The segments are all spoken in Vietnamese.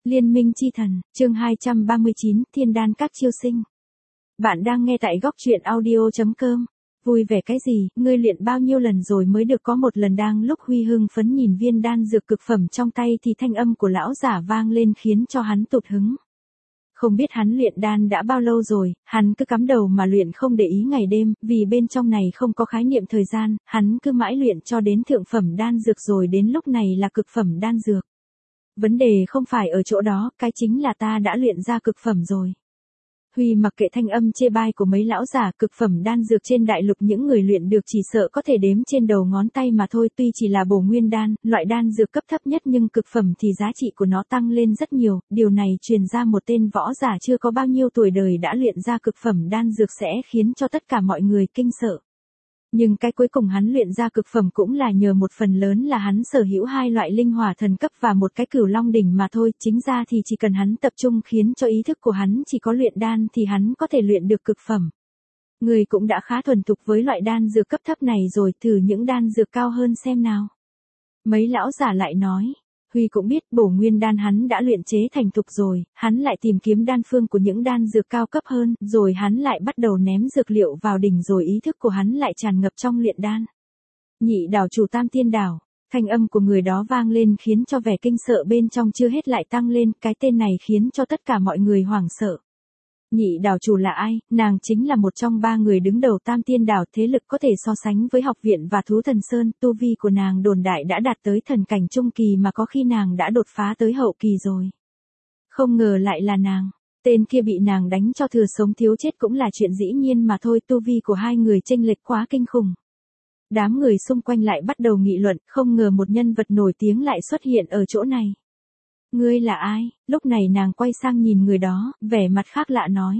Liên minh chi thần, chương 239, Thiên đan các chiêu sinh. Bạn đang nghe tại góc truyện audio.com. Vui vẻ cái gì, ngươi luyện bao nhiêu lần rồi mới được có một lần? Đang lúc Huy hưng phấn nhìn viên đan dược cực phẩm trong tay thì thanh âm của lão giả vang lên khiến cho hắn tụt hứng. Không biết hắn luyện đan đã bao lâu rồi, hắn cứ cắm đầu mà luyện không để ý ngày đêm, vì bên trong này không có khái niệm thời gian, hắn cứ mãi luyện cho đến thượng phẩm đan dược rồi đến lúc này là cực phẩm đan dược. Vấn đề không phải ở chỗ đó, cái chính là ta đã luyện ra cực phẩm rồi. Huy mặc kệ thanh âm chê bai của mấy lão giả, cực phẩm đan dược trên đại lục những người luyện được chỉ sợ có thể đếm trên đầu ngón tay mà thôi, tuy chỉ là bổ nguyên đan, loại đan dược cấp thấp nhất nhưng cực phẩm thì giá trị của nó tăng lên rất nhiều, điều này truyền ra một tên võ giả chưa có bao nhiêu tuổi đời đã luyện ra cực phẩm đan dược sẽ khiến cho tất cả mọi người kinh sợ. Nhưng cái cuối cùng hắn luyện ra cực phẩm cũng là nhờ một phần lớn là hắn sở hữu hai loại linh hỏa thần cấp và một cái cửu long đỉnh mà thôi, chính ra thì chỉ cần hắn tập trung khiến cho ý thức của hắn chỉ có luyện đan thì hắn có thể luyện được cực phẩm. Người cũng đã khá thuần thục với loại đan dược cấp thấp này rồi, thử những đan dược cao hơn xem nào. Mấy lão giả lại nói. Huy cũng biết bổ nguyên đan hắn đã luyện chế thành thục rồi, hắn lại tìm kiếm đan phương của những đan dược cao cấp hơn, rồi hắn lại bắt đầu ném dược liệu vào đỉnh rồi ý thức của hắn lại tràn ngập trong luyện đan. Nhị đảo chủ Tam Tiên Đảo, thanh âm của người đó vang lên khiến cho vẻ kinh sợ bên trong chưa hết lại tăng lên, cái tên này khiến cho tất cả mọi người hoảng sợ. Nhị đảo chủ là ai? Nàng chính là một trong ba người đứng đầu Tam Tiên Đảo, thế lực có thể so sánh với Học Viện và Thú Thần Sơn, tu vi của nàng đồn đại đã đạt tới thần cảnh trung kỳ mà có khi nàng đã đột phá tới hậu kỳ rồi. Không ngờ lại là nàng, tên kia bị nàng đánh cho thừa sống thiếu chết cũng là chuyện dĩ nhiên mà thôi, tu vi của hai người chênh lệch quá kinh khủng. Đám người xung quanh lại bắt đầu nghị luận, không ngờ một nhân vật nổi tiếng lại xuất hiện ở chỗ này. Ngươi là ai? Lúc này nàng quay sang nhìn người đó, vẻ mặt khác lạ nói.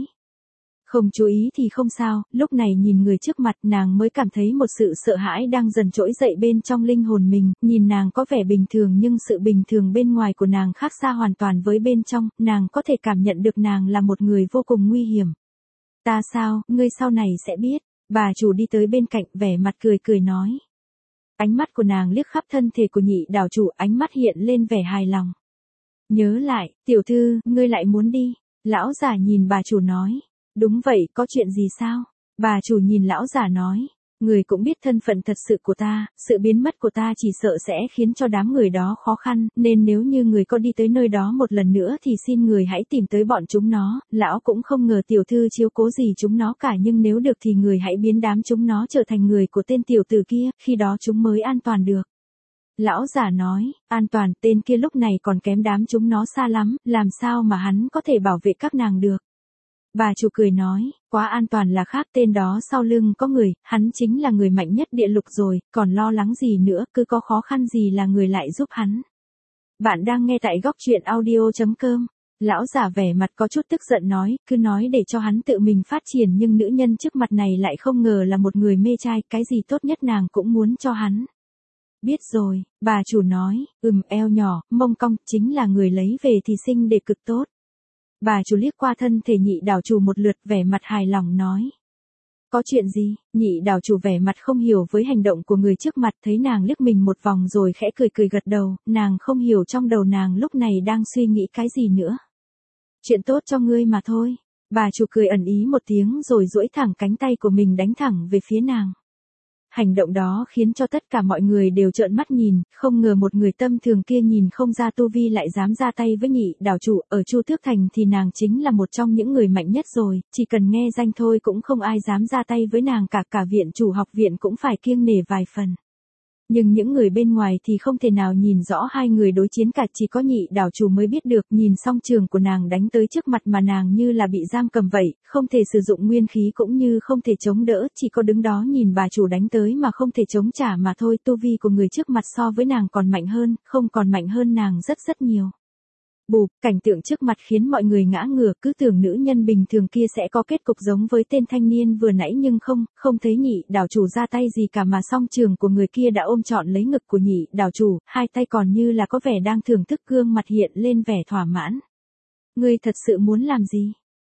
Không chú ý thì không sao, lúc này nhìn người trước mặt nàng mới cảm thấy một sự sợ hãi đang dần trỗi dậy bên trong linh hồn mình, nhìn nàng có vẻ bình thường nhưng sự bình thường bên ngoài của nàng khác xa hoàn toàn với bên trong, nàng có thể cảm nhận được nàng là một người vô cùng nguy hiểm. Ta sao, ngươi sau này sẽ biết, bà chủ đi tới bên cạnh vẻ mặt cười cười nói. Ánh mắt của nàng liếc khắp thân thể của nhị đảo chủ, ánh mắt hiện lên vẻ hài lòng. Nhớ lại, tiểu thư, ngươi lại muốn đi. Lão giả nhìn bà chủ nói. Đúng vậy, có chuyện gì sao? Bà chủ nhìn lão giả nói. Người cũng biết thân phận thật sự của ta, sự biến mất của ta chỉ sợ sẽ khiến cho đám người đó khó khăn, nên nếu như người có đi tới nơi đó một lần nữa thì xin người hãy tìm tới bọn chúng nó. Lão cũng không ngờ tiểu thư chiếu cố gì chúng nó cả, nhưng nếu được thì người hãy biến đám chúng nó trở thành người của tên tiểu tử kia, khi đó chúng mới an toàn được. Lão giả nói, an toàn, tên kia lúc này còn kém đám chúng nó xa lắm, làm sao mà hắn có thể bảo vệ các nàng được. Bà chủ cười nói, quá an toàn là khác, tên đó sau lưng có người, hắn chính là người mạnh nhất địa lục rồi, còn lo lắng gì nữa, cứ có khó khăn gì là người lại giúp hắn. Bạn đang nghe tại góc truyện audio.com. Lão giả vẻ mặt có chút tức giận nói, cứ nói để cho hắn tự mình phát triển nhưng nữ nhân trước mặt này lại không ngờ là một người mê trai, cái gì tốt nhất nàng cũng muốn cho hắn. Biết rồi, bà chủ nói, eo nhỏ, mông cong, chính là người lấy về thì sinh để cực tốt. Bà chủ liếc qua thân thể nhị đảo chủ một lượt, vẻ mặt hài lòng nói. Có chuyện gì? Nhị đảo chủ vẻ mặt không hiểu với hành động của người trước mặt, thấy nàng liếc mình một vòng rồi khẽ cười cười gật đầu, nàng không hiểu trong đầu nàng lúc này đang suy nghĩ cái gì nữa. Chuyện tốt cho ngươi mà thôi. Bà chủ cười ẩn ý một tiếng rồi duỗi thẳng cánh tay của mình đánh thẳng về phía nàng. Hành động đó khiến cho tất cả mọi người đều trợn mắt nhìn, không ngờ một người tâm thường kia nhìn không ra tu vi lại dám ra tay với nhị đảo chủ, ở Chu Tước Thành thì nàng chính là một trong những người mạnh nhất rồi, chỉ cần nghe danh thôi cũng không ai dám ra tay với nàng cả viện chủ học viện cũng phải kiêng nể vài phần. Nhưng những người bên ngoài thì không thể nào nhìn rõ hai người đối chiến cả, chỉ có nhị đảo chủ mới biết được, nhìn song trường của nàng đánh tới trước mặt mà nàng như là bị giam cầm vậy, không thể sử dụng nguyên khí cũng như không thể chống đỡ, chỉ có đứng đó nhìn bà chủ đánh tới mà không thể chống trả mà thôi, tu vi của người trước mặt so với nàng còn mạnh hơn, không còn mạnh hơn nàng rất rất nhiều. Bụp, cảnh tượng trước mặt khiến mọi người ngã ngửa, cứ tưởng nữ nhân bình thường kia sẽ có kết cục giống với tên thanh niên vừa nãy nhưng không thấy nhị đảo chủ ra tay gì cả mà song trường của người kia đã ôm trọn lấy ngực của nhị đảo chủ, hai tay còn như là có vẻ đang thưởng thức, gương mặt hiện lên vẻ thỏa mãn. Ngươi thật sự muốn làm gì?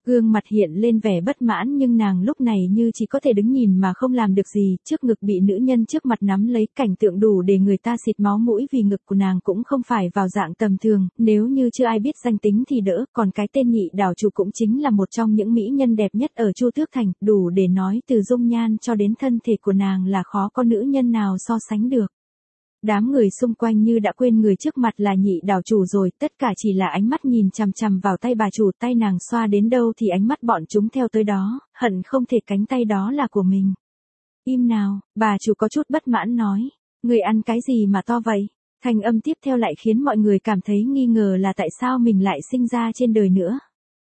Gương mặt hiện lên vẻ bất mãn nhưng nàng lúc này như chỉ có thể đứng nhìn mà không làm được gì, trước ngực bị nữ nhân trước mặt nắm lấy, cảnh tượng đủ để người ta xịt máu mũi vì ngực của nàng cũng không phải vào dạng tầm thường, nếu như chưa ai biết danh tính thì đỡ, còn cái tên Nhị đảo chủ cũng chính là một trong những mỹ nhân đẹp nhất ở Chu Tước Thành, đủ để nói từ dung nhan cho đến thân thể của nàng là khó có nữ nhân nào so sánh được. Đám người xung quanh như đã quên người trước mặt là Nhị đảo chủ rồi, tất cả chỉ là ánh mắt nhìn chằm chằm vào tay bà chủ, tay nàng xoa đến đâu thì ánh mắt bọn chúng theo tới đó, hận không thể cánh tay đó là của mình. Im nào, bà chủ có chút bất mãn nói, người ăn cái gì mà to vậy? Thanh âm tiếp theo lại khiến mọi người cảm thấy nghi ngờ là tại sao mình lại sinh ra trên đời nữa.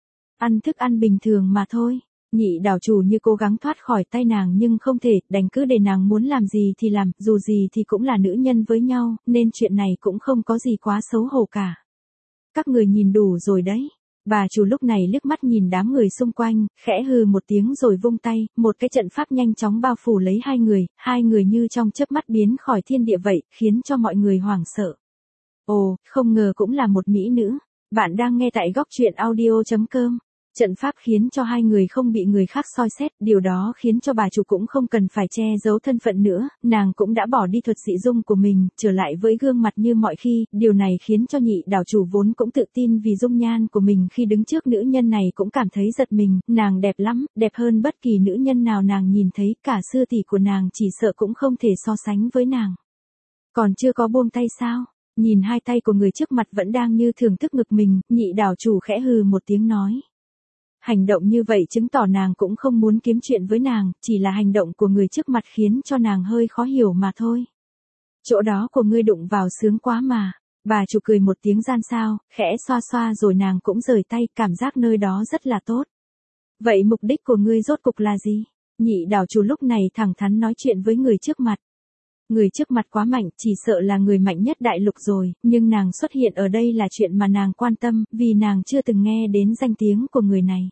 Ăn thức ăn bình thường mà thôi. Nhị đảo chủ như cố gắng thoát khỏi tay nàng nhưng không thể, đành cứ để nàng muốn làm gì thì làm, dù gì thì cũng là nữ nhân với nhau, nên chuyện này cũng không có gì quá xấu hổ cả. Các người nhìn đủ rồi đấy. Bà chủ lúc này liếc mắt nhìn đám người xung quanh, khẽ hừ một tiếng rồi vung tay, một cái trận pháp nhanh chóng bao phủ lấy hai người như trong chớp mắt biến khỏi thiên địa vậy, khiến cho mọi người hoảng sợ. Ồ, không ngờ cũng là một mỹ nữ. Bạn đang nghe tại góc truyện audio.com. Trận pháp khiến cho hai người không bị người khác soi xét, điều đó khiến cho bà chủ cũng không cần phải che giấu thân phận nữa, nàng cũng đã bỏ đi thuật dị dung của mình, trở lại với gương mặt như mọi khi, điều này khiến cho Nhị đảo chủ vốn cũng tự tin vì dung nhan của mình khi đứng trước nữ nhân này cũng cảm thấy giật mình, nàng đẹp lắm, đẹp hơn bất kỳ nữ nhân nào nàng nhìn thấy, cả sư tỷ của nàng chỉ sợ cũng không thể so sánh với nàng. Còn chưa có buông tay sao? Nhìn hai tay của người trước mặt vẫn đang như thưởng thức ngực mình, Nhị đảo chủ khẽ hừ một tiếng nói. Hành động như vậy chứng tỏ nàng cũng không muốn kiếm chuyện với nàng, chỉ là hành động của người trước mặt khiến cho nàng hơi khó hiểu mà thôi. Chỗ đó của ngươi đụng vào sướng quá mà. Bà chủ cười một tiếng gian xao, khẽ xoa xoa rồi nàng cũng rời tay, cảm giác nơi đó rất là tốt. Vậy mục đích của ngươi rốt cục là gì? Nhị đảo chủ lúc này thẳng thắn nói chuyện với người trước mặt. Người trước mặt quá mạnh, chỉ sợ là người mạnh nhất đại lục rồi, nhưng nàng xuất hiện ở đây là chuyện mà nàng quan tâm, vì nàng chưa từng nghe đến danh tiếng của người này.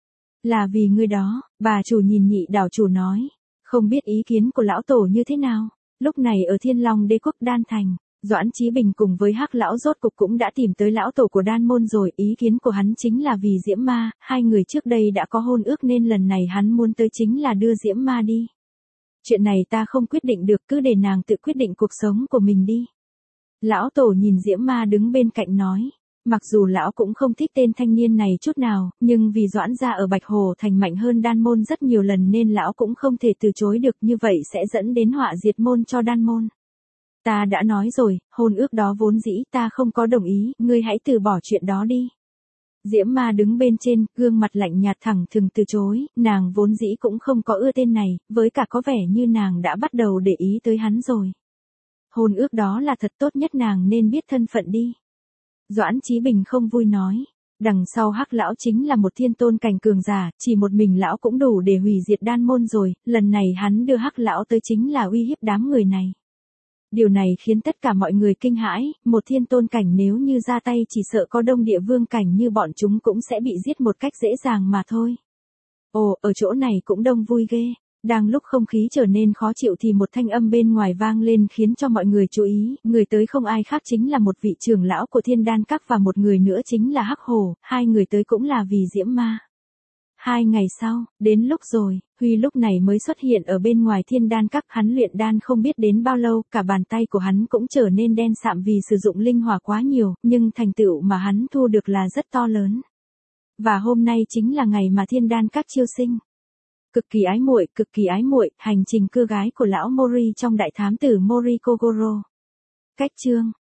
Là vì ngươi đó, bà chủ nhìn Nhị đảo chủ nói, không biết ý kiến của lão tổ như thế nào. Lúc này ở Thiên Long Đế quốc Đan Thành, Doãn Chí Bình cùng với Hắc lão rốt cục cũng đã tìm tới lão tổ của Đan môn rồi, ý kiến của hắn chính là vì Diễm Ma, hai người trước đây đã có hôn ước nên lần này hắn muốn tới chính là đưa Diễm Ma đi. Chuyện này ta không quyết định được, cứ để nàng tự quyết định cuộc sống của mình đi. Lão tổ nhìn Diễm Ma đứng bên cạnh nói. Mặc dù lão cũng không thích tên thanh niên này chút nào, nhưng vì Doãn gia ở Bạch Hồ Thành mạnh hơn Đan môn rất nhiều lần nên lão cũng không thể từ chối được, như vậy sẽ dẫn đến họa diệt môn cho Đan môn. Ta đã nói rồi, hôn ước đó vốn dĩ ta không có đồng ý, ngươi hãy từ bỏ chuyện đó đi. Diễm Ma đứng bên trên, gương mặt lạnh nhạt thẳng thừng từ chối, nàng vốn dĩ cũng không có ưa tên này, với cả có vẻ như nàng đã bắt đầu để ý tới hắn rồi. Hôn ước đó là thật tốt nhất, nàng nên biết thân phận đi. Doãn Chí Bình không vui nói, đằng sau Hắc lão chính là một thiên tôn cảnh cường giả, chỉ một mình lão cũng đủ để hủy diệt Đan môn rồi, lần này hắn đưa Hắc lão tới chính là uy hiếp đám người này. Điều này khiến tất cả mọi người kinh hãi, một thiên tôn cảnh nếu như ra tay chỉ sợ có đông địa vương cảnh như bọn chúng cũng sẽ bị giết một cách dễ dàng mà thôi. Ồ, ở chỗ này cũng đông vui ghê. Đang lúc không khí trở nên khó chịu thì một thanh âm bên ngoài vang lên khiến cho mọi người chú ý, người tới không ai khác chính là một vị trưởng lão của Thiên Đan Các và một người nữa chính là Hắc Hổ, hai người tới cũng là vì Diễm Ma. 2 ngày sau, đến lúc rồi, Huy lúc này mới xuất hiện ở bên ngoài Thiên Đan Các, hắn luyện đan không biết đến bao lâu, cả bàn tay của hắn cũng trở nên đen sạm vì sử dụng linh hỏa quá nhiều, nhưng thành tựu mà hắn thu được là rất to lớn. Và hôm nay chính là ngày mà Thiên Đan Các chiêu sinh. Cực kỳ ái muội, hành trình cưa gái của lão Mori trong đại thám tử Mori Kogoro. Cách chương